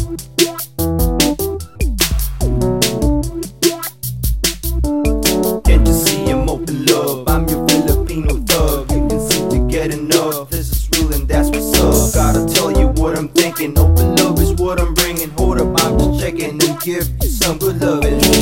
Can't you see I'm open love? I'm your Filipino thug. You can seem to get enough. This is real and that's what's up. Gotta tell you what I'm thinking. Open love is what I'm bringing. Hold up, I'm just checking and give you some good loving.